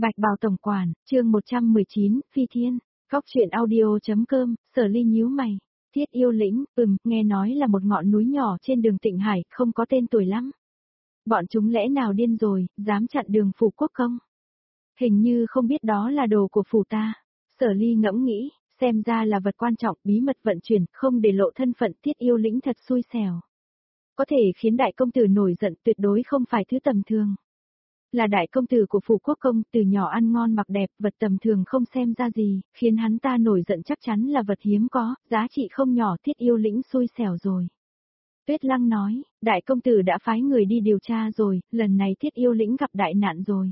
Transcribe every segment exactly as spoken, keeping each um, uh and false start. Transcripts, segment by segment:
Bạch Bào Tổng Quản, chương một trăm mười chín, Phi Thiên, Góc truyện audio.com, Sở Ly nhíu mày. Thiết Yêu Lĩnh, ừm, nghe nói là một ngọn núi nhỏ trên đường Tịnh Hải, không có tên tuổi lắm. Bọn chúng lẽ nào điên rồi, dám chặn đường phủ quốc công? Hình như không biết đó là đồ của phủ ta. Sở Ly ngẫm nghĩ, xem ra là vật quan trọng, bí mật vận chuyển, không để lộ thân phận. Thiết Yêu Lĩnh thật xui xẻo. Có thể khiến đại công tử nổi giận, tuyệt đối không phải thứ tầm thường. Là đại công tử của phủ quốc công, từ nhỏ ăn ngon mặc đẹp, vật tầm thường không xem ra gì, khiến hắn ta nổi giận chắc chắn là vật hiếm có, giá trị không nhỏ. Thiết Yêu Lĩnh xui xẻo rồi. Tuyết Lăng nói, đại công tử đã phái người đi điều tra rồi, lần này Thiết Yêu Lĩnh gặp đại nạn rồi.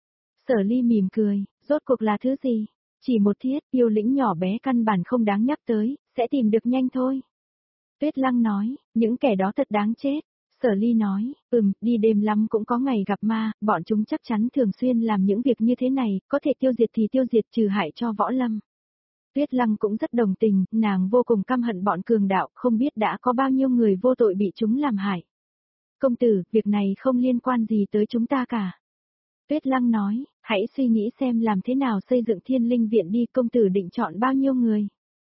Sở Ly mỉm cười, rốt cuộc là thứ gì? Chỉ một Thiết Yêu Lĩnh nhỏ bé căn bản không đáng nhắc tới, sẽ tìm được nhanh thôi. Tuyết Lăng nói, những kẻ đó thật đáng chết. Sở Ly nói, ừm, đi đêm lắm cũng có ngày gặp ma, bọn chúng chắc chắn thường xuyên làm những việc như thế này, có thể tiêu diệt thì tiêu diệt, trừ hại cho võ lâm. Tuyết Lăng cũng rất đồng tình, nàng vô cùng căm hận bọn cường đạo, không biết đã có bao nhiêu người vô tội bị chúng làm hại. Công tử, việc này không liên quan gì tới chúng ta cả. Tuyết Lăng nói, hãy suy nghĩ xem làm thế nào xây dựng Thiên Linh Viện đi, công tử định chọn bao nhiêu người.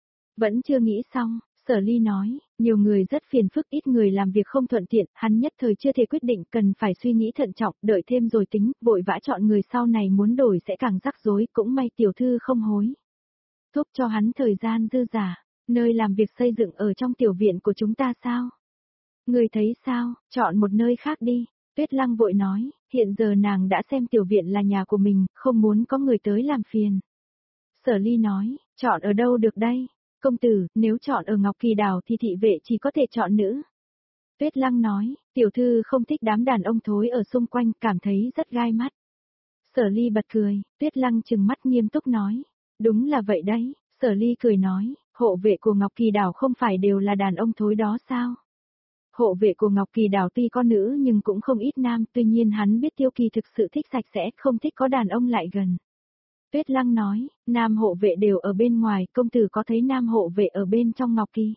Vẫn chưa nghĩ xong. Sở Ly nói, nhiều người rất phiền phức, ít người làm việc không thuận tiện, hắn nhất thời chưa thể quyết định, cần phải suy nghĩ thận trọng, đợi thêm rồi tính, vội vã chọn người sau này muốn đổi sẽ càng rắc rối, cũng may tiểu thư không hối. Thúc cho hắn thời gian dư giả, nơi làm việc xây dựng ở trong tiểu viện của chúng ta sao? Người thấy sao, chọn một nơi khác đi. Tuyết Lăng vội nói, hiện giờ nàng đã xem tiểu viện là nhà của mình, không muốn có người tới làm phiền. Sở Ly nói, chọn ở đâu được đây? Công tử, nếu chọn ở Ngọc Kỳ Đảo thì thị vệ chỉ có thể chọn nữ. Tuyết Lăng nói, tiểu thư không thích đám đàn ông thối ở xung quanh, cảm thấy rất gai mắt. Sở Ly bật cười, Tuyết Lăng trừng mắt nghiêm túc nói, đúng là vậy đấy. Sở Ly cười nói, hộ vệ của Ngọc Kỳ Đảo không phải đều là đàn ông thối đó sao? Hộ vệ của Ngọc Kỳ Đảo tuy có nữ nhưng cũng không ít nam, tuy nhiên hắn biết Tiêu Kỳ thực sự thích sạch sẽ, không thích có đàn ông lại gần. Tuyết Lăng nói, nam hộ vệ đều ở bên ngoài, công tử có thấy nam hộ vệ ở bên trong Ngọc Kỳ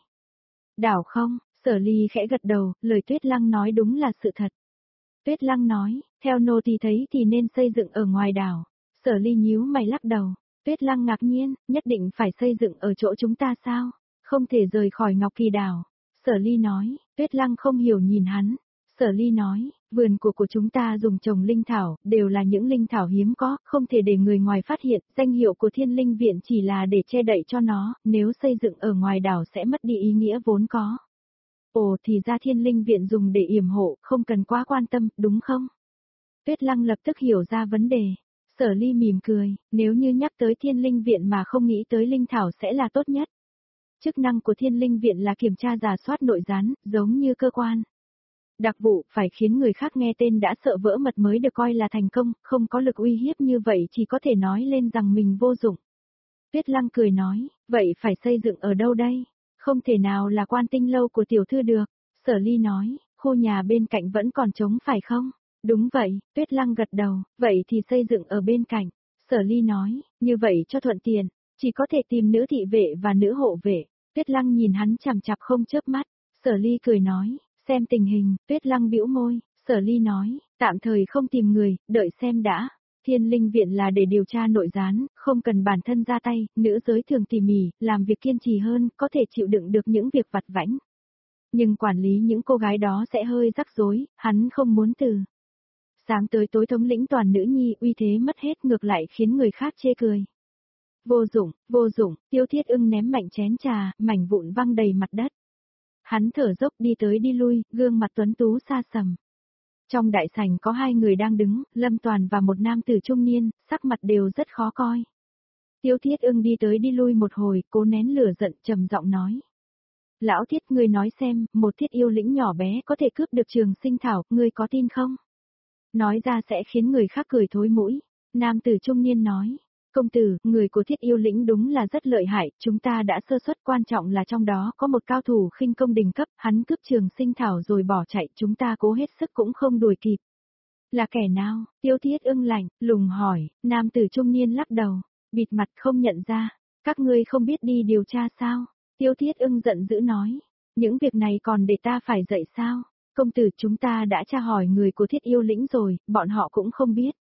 Đảo không? Sở Ly khẽ gật đầu, lời Tuyết Lăng nói đúng là sự thật. Tuyết Lăng nói, theo nô tỳ thấy thì nên xây dựng ở ngoài đảo. Sở Ly nhíu mày lắc đầu. Tuyết Lăng ngạc nhiên, nhất định phải xây dựng ở chỗ chúng ta sao? Không thể rời khỏi Ngọc Kỳ Đảo. Sở Ly nói, Tuyết Lăng không hiểu nhìn hắn. Sở Ly nói, vườn của của chúng ta dùng trồng linh thảo, đều là những linh thảo hiếm có, không thể để người ngoài phát hiện, danh hiệu của Thiên Linh Viện chỉ là để che đậy cho nó, nếu xây dựng ở ngoài đảo sẽ mất đi ý nghĩa vốn có. Ồ, thì ra Thiên Linh Viện dùng để yểm hộ, không cần quá quan tâm, đúng không? Tuyết Lăng lập tức hiểu ra vấn đề. Sở Ly mỉm cười, nếu như nhắc tới Thiên Linh Viện mà không nghĩ tới linh thảo sẽ là tốt nhất. Chức năng của Thiên Linh Viện là kiểm tra rà soát nội gián, giống như cơ quan đặc vụ, phải khiến người khác nghe tên đã sợ vỡ mật mới được coi là thành công, không có lực uy hiếp như vậy chỉ có thể nói lên rằng mình vô dụng. Tuyết Lăng cười nói, vậy phải xây dựng ở đâu đây? Không thể nào là Quan Tinh Lâu của tiểu thư được. Sở Ly nói, khu nhà bên cạnh vẫn còn trống phải không? Đúng vậy, Tuyết Lăng gật đầu, vậy thì xây dựng ở bên cạnh. Sở Ly nói, như vậy cho thuận tiện, chỉ có thể tìm nữ thị vệ và nữ hộ vệ. Tuyết Lăng nhìn hắn chằm chằm không chớp mắt. Sở Ly cười nói, xem tình hình. Tuyết Lăng bĩu môi. Sở Ly nói, tạm thời không tìm người, đợi xem đã. Thiên Linh Viện là để điều tra nội gián, không cần bản thân ra tay, nữ giới thường tỉ mỉ, làm việc kiên trì hơn, có thể chịu đựng được những việc vặt vãnh. Nhưng quản lý những cô gái đó sẽ hơi rắc rối, hắn không muốn từ sáng tới tối thống lĩnh toàn nữ nhi, uy thế mất hết, ngược lại khiến người khác chê cười. Vô dụng, vô dụng, Tiêu Thiết Ưng ném mạnh chén trà, mảnh vụn văng đầy mặt đất. Hắn thở dốc đi tới đi lui, gương mặt tuấn tú xa sầm. Trong đại sảnh có hai người đang đứng, Lâm Toàn và một nam tử trung niên, sắc mặt đều rất khó coi. Tiêu Thiết Ưng đi tới đi lui một hồi, cố nén lửa giận, trầm giọng nói. Lão Thiết, ngươi nói xem, một Thiết Yêu Lĩnh nhỏ bé có thể cướp được Trường Sinh Thảo, ngươi có tin không? Nói ra sẽ khiến người khác cười thối mũi. Nam tử trung niên nói. Công tử, người của Thiết Yêu Lĩnh đúng là rất lợi hại, chúng ta đã sơ suất, quan trọng là trong đó có một cao thủ khinh công đỉnh cấp, hắn cướp Trường Sinh Thảo rồi bỏ chạy, chúng ta cố hết sức cũng không đuổi kịp. Là kẻ nào? Tiêu Thiết Ưng lạnh lùng hỏi. Nam tử trung niên lắc đầu, bịt mặt không nhận ra. Các ngươi không biết đi điều tra sao? Tiêu Thiết Ưng giận dữ nói. Những việc này còn để ta phải dạy sao? Công tử, chúng ta đã tra hỏi người của Thiết Yêu Lĩnh rồi, bọn họ cũng không biết.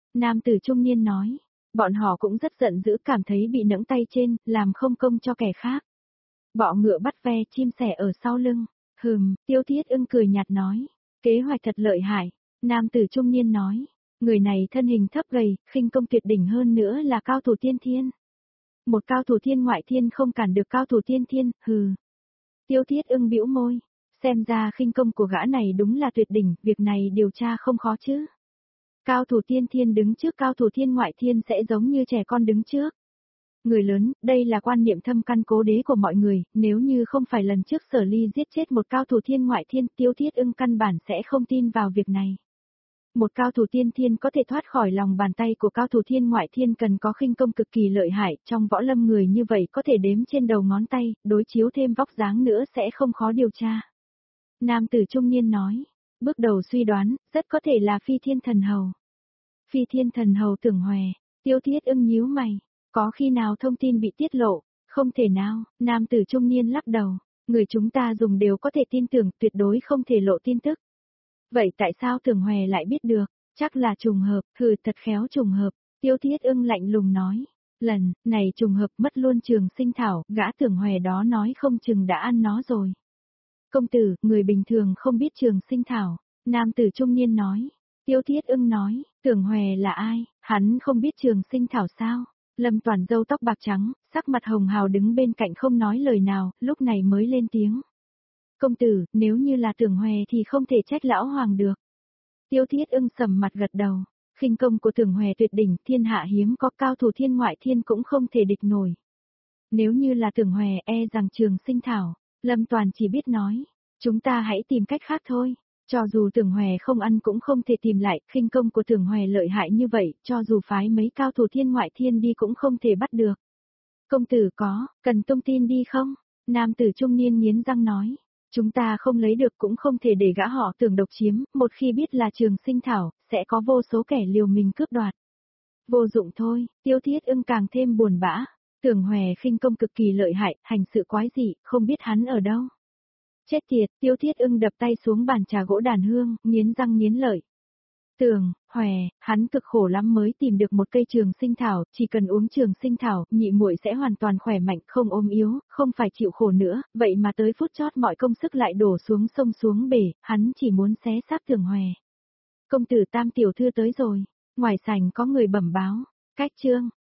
Nam tử trung niên nói. Bọn họ cũng rất giận dữ, cảm thấy bị nẫng tay trên, làm không công cho kẻ khác. Bọ ngựa bắt ve, chim sẻ ở sau lưng. Hừm, Tiêu Thiết Ưng cười nhạt nói. Kế hoạch thật lợi hại. Nam tử trung niên nói. Người này thân hình thấp gầy, khinh công tuyệt đỉnh, hơn nữa là cao thủ tiên thiên. Một cao thủ thiên ngoại thiên không cản được cao thủ tiên thiên, hừ. Tiêu Thiết Ưng bĩu môi. Xem ra khinh công của gã này đúng là tuyệt đỉnh, việc này điều tra không khó chứ. Cao thủ tiên thiên đứng trước cao thủ thiên ngoại thiên sẽ giống như trẻ con đứng trước. Người lớn, đây là quan niệm thâm căn cố đế của mọi người, nếu như không phải lần trước Sở Ly giết chết một cao thủ thiên ngoại thiên, Tiêu Thiết Ưng căn bản sẽ không tin vào việc này. Một cao thủ tiên thiên có thể thoát khỏi lòng bàn tay của cao thủ thiên ngoại thiên cần có khinh công cực kỳ lợi hại, trong võ lâm người như vậy có thể đếm trên đầu ngón tay, đối chiếu thêm vóc dáng nữa sẽ không khó điều tra. Nam tử trung niên nói, bước đầu suy đoán, rất có thể là Phi Thiên Thần Hầu. Phi Thiên Thần Hầu Tưởng Hòe, Tiêu Thiết Ưng nhíu mày, có khi nào thông tin bị tiết lộ, không thể nào, nam tử trung niên lắc đầu, người chúng ta dùng đều có thể tin tưởng, tuyệt đối không thể lộ tin tức. Vậy tại sao Tưởng Hòe lại biết được, chắc là trùng hợp, thử thật khéo trùng hợp, Tiêu Thiết Ưng lạnh lùng nói, lần này trùng hợp mất luôn Trường Sinh Thảo, gã Tưởng Hòe đó nói không chừng đã ăn nó rồi. Công tử, người bình thường không biết Trường Sinh Thảo, nam tử trung niên nói. Tiêu Thiết Ưng nói, Tưởng Hòe là ai, hắn không biết Trường Sinh Thảo sao? Lâm Toàn râu tóc bạc trắng, sắc mặt hồng hào đứng bên cạnh không nói lời nào, lúc này mới lên tiếng. Công tử, nếu như là Tưởng Hòe thì không thể trách lão hoàng được. Tiêu Thiết Ưng sầm mặt gật đầu, khinh công của Tưởng Hòe tuyệt đỉnh, thiên hạ hiếm có, cao thủ thiên ngoại thiên cũng không thể địch nổi. Nếu như là Tưởng Hòe e rằng Trường Sinh Thảo, Lâm Toàn chỉ biết nói, chúng ta hãy tìm cách khác thôi. Cho dù Tưởng Hòe không ăn cũng không thể tìm lại, khinh công của Tưởng Hòe lợi hại như vậy, cho dù phái mấy cao thủ thiên ngoại thiên đi cũng không thể bắt được. Công tử có, cần tung tin đi không? Nam tử trung niên nghiến răng nói, chúng ta không lấy được cũng không thể để gã họ Tưởng độc chiếm, một khi biết là Trường Sinh Thảo, sẽ có vô số kẻ liều mình cướp đoạt. Vô dụng thôi, Tiêu Thiết Ưng càng thêm buồn bã, Tưởng Hòe khinh công cực kỳ lợi hại, hành sự quái dị, không biết hắn ở đâu. Chết tiệt, Tiêu Thiết Ưng đập tay xuống bàn trà gỗ đàn hương, nghiến răng nghiến lợi. Tưởng Hòe, hắn cực khổ lắm mới tìm được một cây Trường Sinh Thảo, chỉ cần uống Trường Sinh Thảo, nhị muội sẽ hoàn toàn khỏe mạnh, không ốm yếu, không phải chịu khổ nữa, vậy mà tới phút chót mọi công sức lại đổ xuống sông xuống bể, hắn chỉ muốn xé xác Tưởng Hòe. Công tử Tam tiểu thư tới rồi, ngoài sảnh có người bẩm báo, cách trương.